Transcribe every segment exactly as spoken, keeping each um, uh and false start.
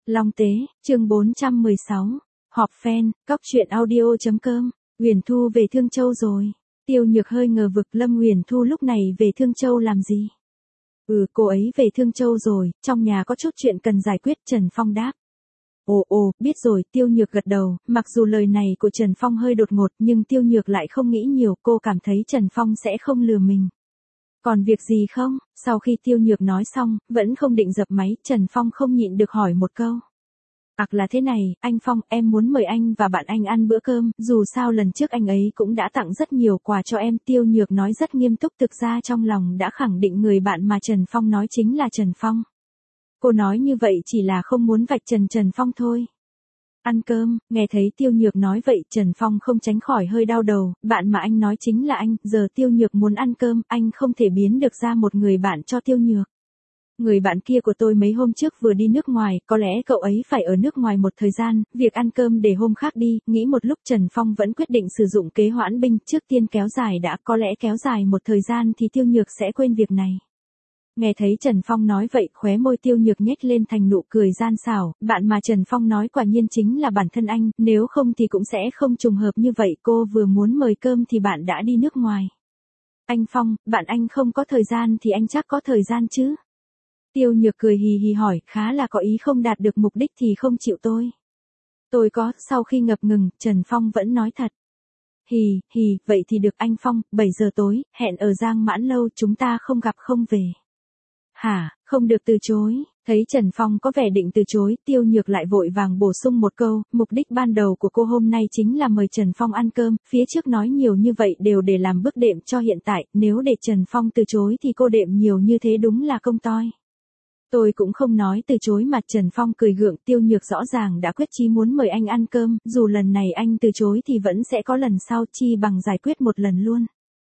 Long Tế, chương bốn trăm mười sáu. Họp fan, cóc truyện audio chấm com. Huyền Thu về Thương Châu rồi. Tiêu Nhược hơi ngờ vực Lâm Huyền Thu lúc này về Thương Châu làm gì? Ừ, cô ấy về Thương Châu rồi, trong nhà có chút chuyện cần giải quyết, Trần Phong đáp. Ồ ồ, biết rồi, Tiêu Nhược gật đầu, mặc dù lời này của Trần Phong hơi đột ngột nhưng Tiêu Nhược lại không nghĩ nhiều, cô cảm thấy Trần Phong sẽ không lừa mình. Còn việc gì không? Sau khi Tiêu Nhược nói xong, vẫn không định dập máy, Trần Phong không nhịn được hỏi một câu. Ặc là thế này, anh Phong, em muốn mời anh và bạn anh ăn bữa cơm, dù sao lần trước anh ấy cũng đã tặng rất nhiều quà cho em. Tiêu Nhược nói rất nghiêm túc, thực ra trong lòng đã khẳng định người bạn mà Trần Phong nói chính là Trần Phong. Cô nói như vậy chỉ là không muốn vạch trần Trần Phong thôi. Ăn cơm, nghe thấy Tiêu Nhược nói vậy, Trần Phong không tránh khỏi hơi đau đầu, bạn mà anh nói chính là anh, giờ Tiêu Nhược muốn ăn cơm, anh không thể biến được ra một người bạn cho Tiêu Nhược. Người bạn kia của tôi mấy hôm trước vừa đi nước ngoài, có lẽ cậu ấy phải ở nước ngoài một thời gian, việc ăn cơm để hôm khác đi. Nghĩ một lúc Trần Phong vẫn quyết định sử dụng kế hoãn binh, trước tiên kéo dài đã, có lẽ kéo dài một thời gian thì Tiêu Nhược sẽ quên việc này. Nghe thấy Trần Phong nói vậy, khóe môi Tiêu Nhược nhếch lên thành nụ cười gian xảo, bạn mà Trần Phong nói quả nhiên chính là bản thân anh, nếu không thì cũng sẽ không trùng hợp như vậy, cô vừa muốn mời cơm thì bạn đã đi nước ngoài. Anh Phong, bạn anh không có thời gian thì anh chắc có thời gian chứ? Tiêu Nhược cười hì hì hỏi, khá là có ý không đạt được mục đích thì không chịu tôi. Tôi có, sau khi ngập ngừng, Trần Phong vẫn nói thật. Hì, hì, vậy thì được anh Phong, bảy giờ tối, hẹn ở Giang Mãn Lâu, chúng ta không gặp không về. Hả, không được từ chối, thấy Trần Phong có vẻ định từ chối, Tiêu Nhược lại vội vàng bổ sung một câu, mục đích ban đầu của cô hôm nay chính là mời Trần Phong ăn cơm, phía trước nói nhiều như vậy đều để làm bước đệm cho hiện tại, nếu để Trần Phong từ chối thì cô đệm nhiều như thế đúng là công toi. Tôi cũng không nói từ chối mà. Trần Phong cười gượng, Tiêu Nhược rõ ràng đã quyết chí muốn mời anh ăn cơm, dù lần này anh từ chối thì vẫn sẽ có lần sau, chi bằng giải quyết một lần luôn.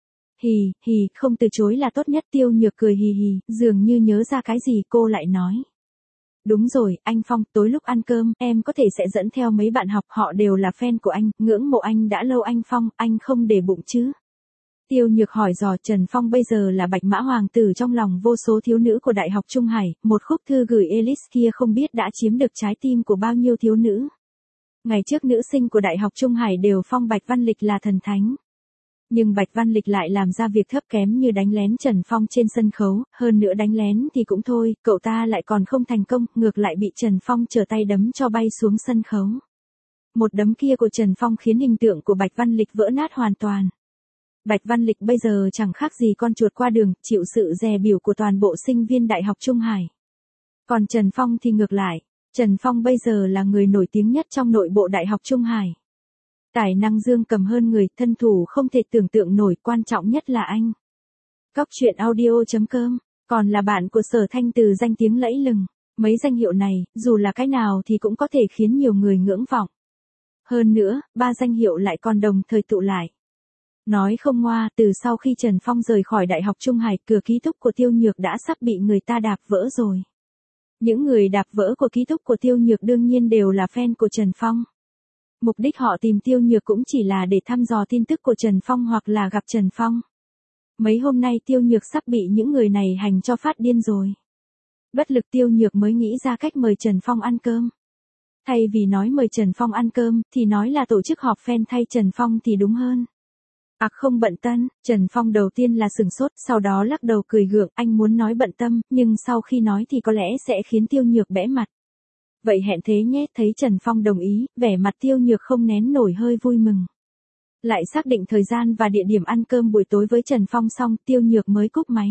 Hì, hì, không từ chối là tốt nhất. Tiêu Nhược cười hì hì, dường như nhớ ra cái gì cô lại nói. Đúng rồi, anh Phong, tối lúc ăn cơm, em có thể sẽ dẫn theo mấy bạn học, họ đều là fan của anh, ngưỡng mộ anh đã lâu. Anh Phong, anh không để bụng chứ? Tiêu Nhược hỏi dò. Trần Phong bây giờ là bạch mã hoàng tử trong lòng vô số thiếu nữ của Đại học Trung Hải, một khúc thư gửi Ellis kia không biết đã chiếm được trái tim của bao nhiêu thiếu nữ. Ngày trước nữ sinh của Đại học Trung Hải đều phong Bạch Văn Lịch là thần thánh. Nhưng Bạch Văn Lịch lại làm ra việc thấp kém như đánh lén Trần Phong trên sân khấu, hơn nữa đánh lén thì cũng thôi, cậu ta lại còn không thành công, ngược lại bị Trần Phong trở tay đấm cho bay xuống sân khấu. Một đấm kia của Trần Phong khiến hình tượng của Bạch Văn Lịch vỡ nát hoàn toàn. Bạch Văn Lịch bây giờ chẳng khác gì con chuột qua đường, chịu sự dè bỉu của toàn bộ sinh viên Đại học Trung Hải. Còn Trần Phong thì ngược lại, Trần Phong bây giờ là người nổi tiếng nhất trong nội bộ Đại học Trung Hải. Tài năng dương cầm hơn người, thân thủ không thể tưởng tượng nổi, quan trọng nhất là anh. Cóc truyện audio chấm com, còn là bạn của Sở Thanh Từ danh tiếng lẫy lừng. Mấy danh hiệu này, dù là cái nào thì cũng có thể khiến nhiều người ngưỡng vọng. Hơn nữa, ba danh hiệu lại còn đồng thời tụ lại. Nói không ngoa, từ sau khi Trần Phong rời khỏi Đại học Trung Hải, cửa ký túc của Tiêu Nhược đã sắp bị người ta đạp vỡ rồi. Những người đạp vỡ của ký túc của Tiêu Nhược đương nhiên đều là fan của Trần Phong. Mục đích họ tìm Tiêu Nhược cũng chỉ là để thăm dò tin tức của Trần Phong hoặc là gặp Trần Phong. Mấy hôm nay Tiêu Nhược sắp bị những người này hành cho phát điên rồi. Bất lực Tiêu Nhược mới nghĩ ra cách mời Trần Phong ăn cơm. Thay vì nói mời Trần Phong ăn cơm, thì nói là tổ chức họp fan thay Trần Phong thì đúng hơn. Ặc không bận tân, Trần Phong đầu tiên là sừng sốt, sau đó lắc đầu cười gượng, anh muốn nói bận tâm, nhưng sau khi nói thì có lẽ sẽ khiến Tiêu Nhược bẽ mặt. Vậy hẹn thế nhé, thấy Trần Phong đồng ý, vẻ mặt Tiêu Nhược không nén nổi hơi vui mừng. Lại xác định thời gian và địa điểm ăn cơm buổi tối với Trần Phong xong, Tiêu Nhược mới cúp máy.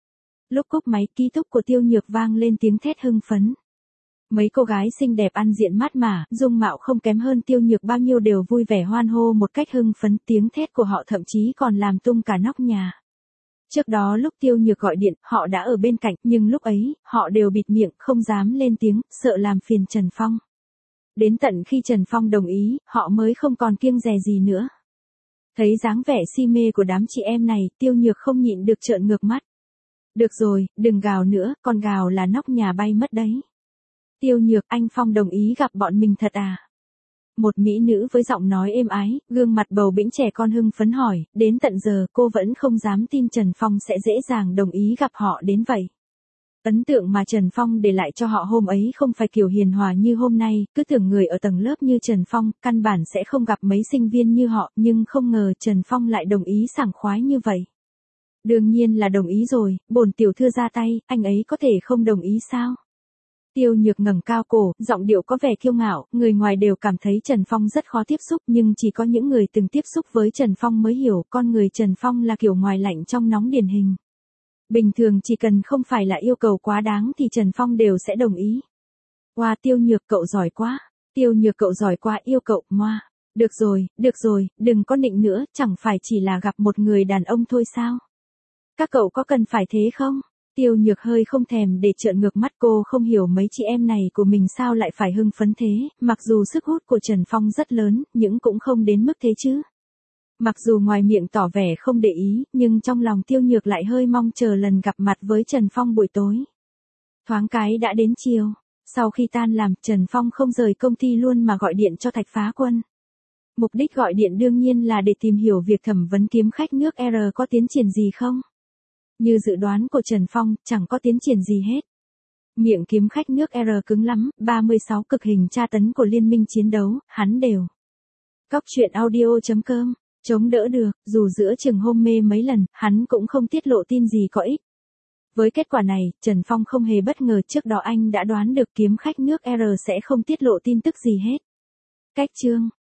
Lúc cúp máy, ký túc của Tiêu Nhược vang lên tiếng thét hưng phấn. Mấy cô gái xinh đẹp ăn diện mát mả, dung mạo không kém hơn Tiêu Nhược bao nhiêu đều vui vẻ hoan hô một cách hưng phấn, tiếng thét của họ thậm chí còn làm tung cả nóc nhà. Trước đó lúc Tiêu Nhược gọi điện, họ đã ở bên cạnh, nhưng lúc ấy, họ đều bịt miệng, không dám lên tiếng, sợ làm phiền Trần Phong. Đến tận khi Trần Phong đồng ý, họ mới không còn kiêng dè gì nữa. Thấy dáng vẻ si mê của đám chị em này, Tiêu Nhược không nhịn được trợn ngược mắt. Được rồi, đừng gào nữa, còn gào là nóc nhà bay mất đấy. Tiêu Nhược, anh Phong đồng ý gặp bọn mình thật à? Một mỹ nữ với giọng nói êm ái, gương mặt bầu bĩnh trẻ con hưng phấn hỏi, đến tận giờ cô vẫn không dám tin Trần Phong sẽ dễ dàng đồng ý gặp họ đến vậy. Ấn tượng mà Trần Phong để lại cho họ hôm ấy không phải kiểu hiền hòa như hôm nay, cứ tưởng người ở tầng lớp như Trần Phong, căn bản sẽ không gặp mấy sinh viên như họ, nhưng không ngờ Trần Phong lại đồng ý sảng khoái như vậy. Đương nhiên là đồng ý rồi, bổn tiểu thư ra tay, anh ấy có thể không đồng ý sao? Tiêu Nhược ngẩng cao cổ, giọng điệu có vẻ kiêu ngạo, người ngoài đều cảm thấy Trần Phong rất khó tiếp xúc nhưng chỉ có những người từng tiếp xúc với Trần Phong mới hiểu con người Trần Phong là kiểu ngoài lạnh trong nóng điển hình. Bình thường chỉ cần không phải là yêu cầu quá đáng thì Trần Phong đều sẽ đồng ý. Wow, Tiêu Nhược cậu giỏi quá, Tiêu Nhược cậu giỏi quá yêu cậu, moa. Được rồi, được rồi, đừng có nịnh nữa, chẳng phải chỉ là gặp một người đàn ông thôi sao? Các cậu có cần phải thế không? Tiêu Nhược hơi không thèm để trợn ngược mắt, cô không hiểu mấy chị em này của mình sao lại phải hưng phấn thế, mặc dù sức hút của Trần Phong rất lớn, nhưng cũng không đến mức thế chứ. Mặc dù ngoài miệng tỏ vẻ không để ý, nhưng trong lòng Tiêu Nhược lại hơi mong chờ lần gặp mặt với Trần Phong buổi tối. Thoáng cái đã đến chiều, sau khi tan làm, Trần Phong không rời công ty luôn mà gọi điện cho Thạch Phá Quân. Mục đích gọi điện đương nhiên là để tìm hiểu việc thẩm vấn kiếm khách nước R có tiến triển gì không. Như dự đoán của Trần Phong, chẳng có tiến triển gì hết. Miệng kiếm khách nước R cứng lắm, ba mươi sáu cực hình tra tấn của liên minh chiến đấu, hắn đều. Cóc truyện audio chấm com, chống đỡ được, dù giữa chừng hôn mê mấy lần, hắn cũng không tiết lộ tin gì có ích. Với kết quả này, Trần Phong không hề bất ngờ, trước đó anh đã đoán được kiếm khách nước R sẽ không tiết lộ tin tức gì hết. Cách chương